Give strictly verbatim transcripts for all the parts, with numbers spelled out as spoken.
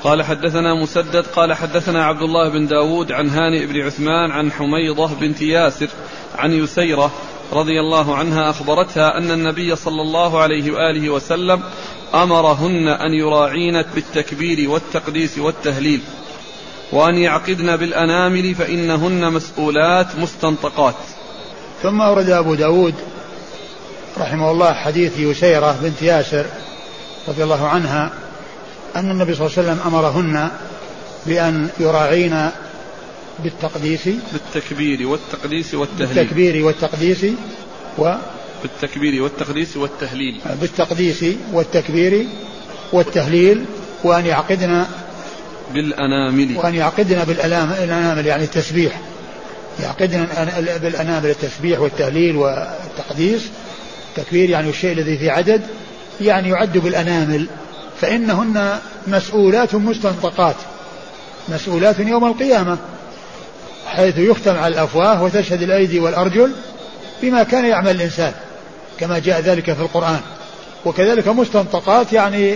قال حدثنا مسدد قال حدثنا عبد الله بن داود عن هانئ بن عثمان عن حميضة بنت ياسر عن يسيرة رضي الله عنها أخبرتها أن النبي صلى الله عليه وآله وسلم أمرهن أن يراعين بالتكبير والتقديس والتهليل وأن يعقدن بالأنامل فإنهن مسؤولات مستنطقات. ثم أورد أبو داود رحمه الله حديث يسيرة بنت ياسر رضي الله عنها أن النبي صلى الله عليه وسلم أمرهن بأن يراعين بالتقديس بالتكبير والتقديس والتهليل بالتكبير والتقديس و بالتكبير والتقديس والتهليل بالتقديس والتكبير والتهليل وأن يعقدن بالأنامل وأن يعقدن بالأنامل يعني التسبيح يعقدن بالأنامل التسبيح والتهليل والتقديس. التكبير يعني الشيء الذي في عدد يعني يعد بالأنامل فإنهن مسؤولات مستنطقات مسؤولات يوم القيامة حيث يختم على الأفواه وتشهد الأيدي والأرجل بما كان يعمل الإنسان كما جاء ذلك في القرآن. وكذلك مستنطقات يعني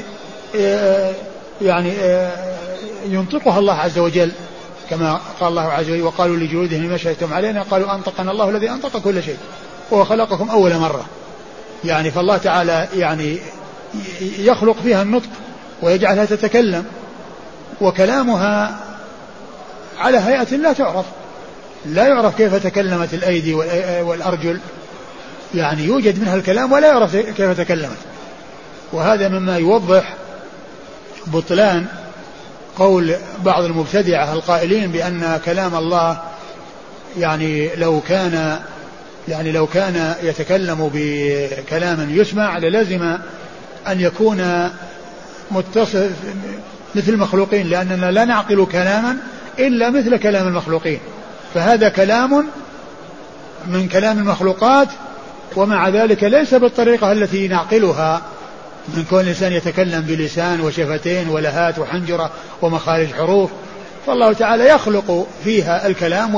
يعني ينطقها الله عز وجل كما قال الله عز وجل وقالوا لجلودهم لما شهدتم علينا قالوا أنطقنا الله الذي أنطق كل شيء وهو خلقكم أول مرة. يعني فالله تعالى يعني يخلق فيها النطق ويجعلها تتكلم وكلامها على هيئة لا تعرف لا يعرف كيف تكلمت الأيدي والأرجل يعني يوجد منها الكلام ولا يعرف كيف تكلمت. وهذا مما يوضح بطلان قول بعض المبتدعة القائلين بأن كلام الله يعني لو كان يعني لو كان يتكلم بكلام يسمع للزم أن يكون متصف مثل المخلوقين لأننا لا نعقل كلاما إلا مثل كلام المخلوقين فهذا كلام من كلام المخلوقات ومع ذلك ليس بالطريقة التي نعقلها من كون الإنسان يتكلم بلسان وشفتين ولهات وحنجرة ومخارج حروف. فالله تعالى يخلق فيها الكلام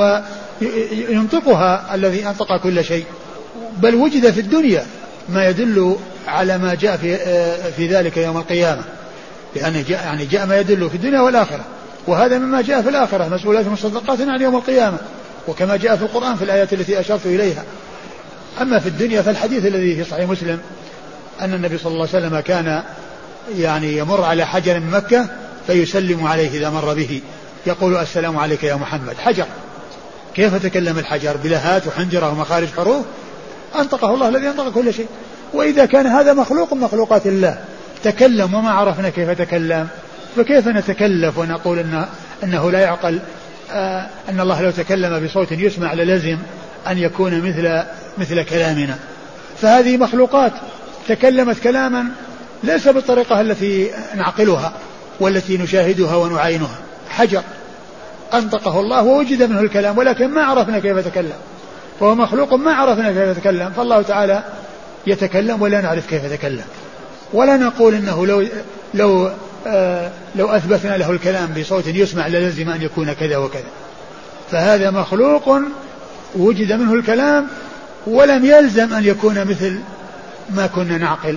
وينطقها الذي أنطق كل شيء بل وجد في الدنيا ما يدل على ما جاء في, في ذلك يوم القيامة لأن جاء يعني جاء ما يدل في الدنيا والآخرة وهذا مما جاء في الآخرة مسؤولات مصدقات عن يوم القيامة وكما جاء في القرآن في الآيات التي أشرت إليها. أما في الدنيا فالحديث الذي في صحيح مسلم أن النبي صلى الله عليه وسلم كان يعني يمر على حجر من مكة فيسلم عليه إذا مر به يقول السلام عليك يا محمد. حجر كيف تكلم الحجر بلهات وحنجرة ومخارج حروف أنطقه الله الذي أنطق كل شيء. وإذا كان هذا مخلوق من مخلوقات الله تكلم وما عرفنا كيف تكلم فكيف نتكلف ونقول إنه, إنه لا يعقل آه أن الله لو تكلم بصوت يسمع للزم أن يكون مثل مثل كلامنا. فهذه مخلوقات تكلمت كلاما ليس بالطريقة التي نعقلها والتي نشاهدها ونعاينها. حجر أنطقه الله ووجد منه الكلام ولكن ما عرفنا كيف تكلم فهو مخلوق ما عرفنا كيف يتكلم. فالله تعالى يتكلم ولا نعرف كيف يتكلم ولا نقول إنه لو لو آه لو أثبتنا له الكلام بصوت يسمع للزم أن يكون كذا وكذا. فهذا مخلوق وجد منه الكلام ولم يلزم أن يكون مثل ما كنا نعقل.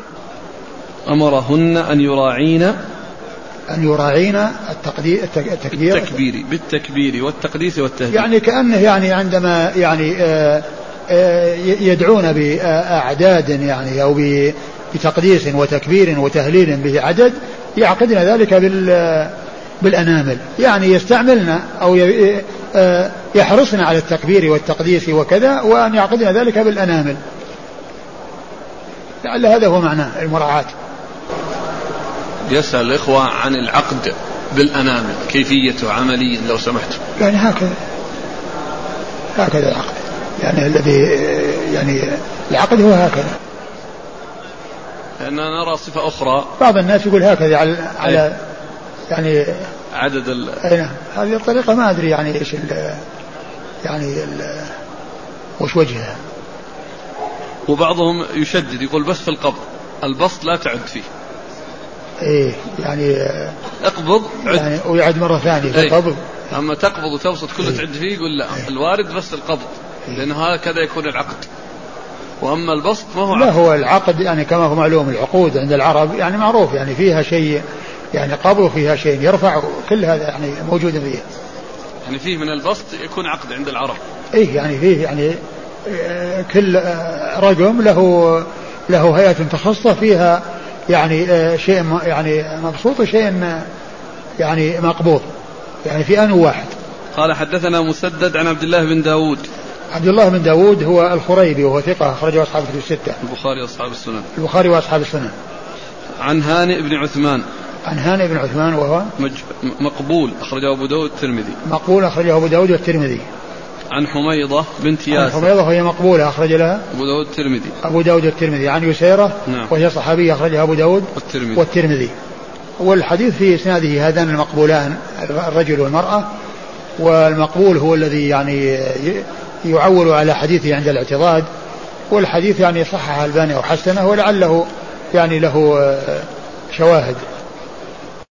أمرهن أن يراعين أن يراعين التقدير التكبير بالتكبير, بالتكبير والتقديس والتهليل يعني كأنه يعني عندما يعني آآ آآ يدعون بأعداد يعني أو بتقديس وتكبير وتهليل به عدد يعقدن ذلك بالأنامل يعني يستعملنا أو يحرصن على التكبير والتقديس وكذا وأن يعقدن ذلك بالأنامل. لعل هذا هو معناه المراعاة. يسأل الإخوة عن العقد بالأنامل كيفيته عمليا لو سمحت. يعني هكذا هكذا العقد يعني الذي يعني العقد هو هكذا. لأننا نرى صفة أخرى بعض الناس يقول هكذا على على يعني عدد ال أي هذه الطريقة ما أدري يعني إيش ال يعني ال وش وجهها. وبعضهم يشدد يقول بس في القبض البسط لا تعد فيه. ايه يعني اقبض عد يعني ويعد مرة ثانية في ايه القبض. اما تقبض وتبسط كله ايه تعد فيه يقول لا ايه الوارد بس القبض ايه لأنه هكذا يكون العقد واما البسط ما هو عقد. لا هو العقد يعني كما هو معلوم العقود عند العرب يعني معروف يعني فيها شيء يعني قبض فيها شيء يرفع، كل هذا يعني موجود فيه. يعني فيه من البسط يكون عقد عند العرب. إيه يعني فيه يعني كل رقم له له هيئة تخصصة فيها يعني شيء يعني مبسوط وشيء يعني مقبوض، يعني في آن واحد. قال حدثنا مسدد عن عبد الله بن داود. عبد الله بن داود هو الخريبي وهو ثقة أخرجه أصحاب الكتب الستة. البخاري وأصحاب السنن. البخاري وأصحاب السنن. عن هانئ بن عثمان. عن هانئ بن عثمان وهو مج... مقبول أخرجه أبو داود والترمذي. مقبول أخرجه أبو داود والترمذي. عن حميضة بنت ياسر. عن حميضة وهي مقبولة أخرج لها أبو داود والترمذي. أبو داود والترمذي. عن يسيرة نعم. وهي صحابية أخرجها أبو داود والترمذي. والترمذي. والحديث في إسناده هذان المقبولان الرجل والمرأة، والمقبول هو الذي يعني يعول على حديثه عند الاعتضاد، والحديث يعني صحح الباني أو حسنه ولعله يعني له شواهد.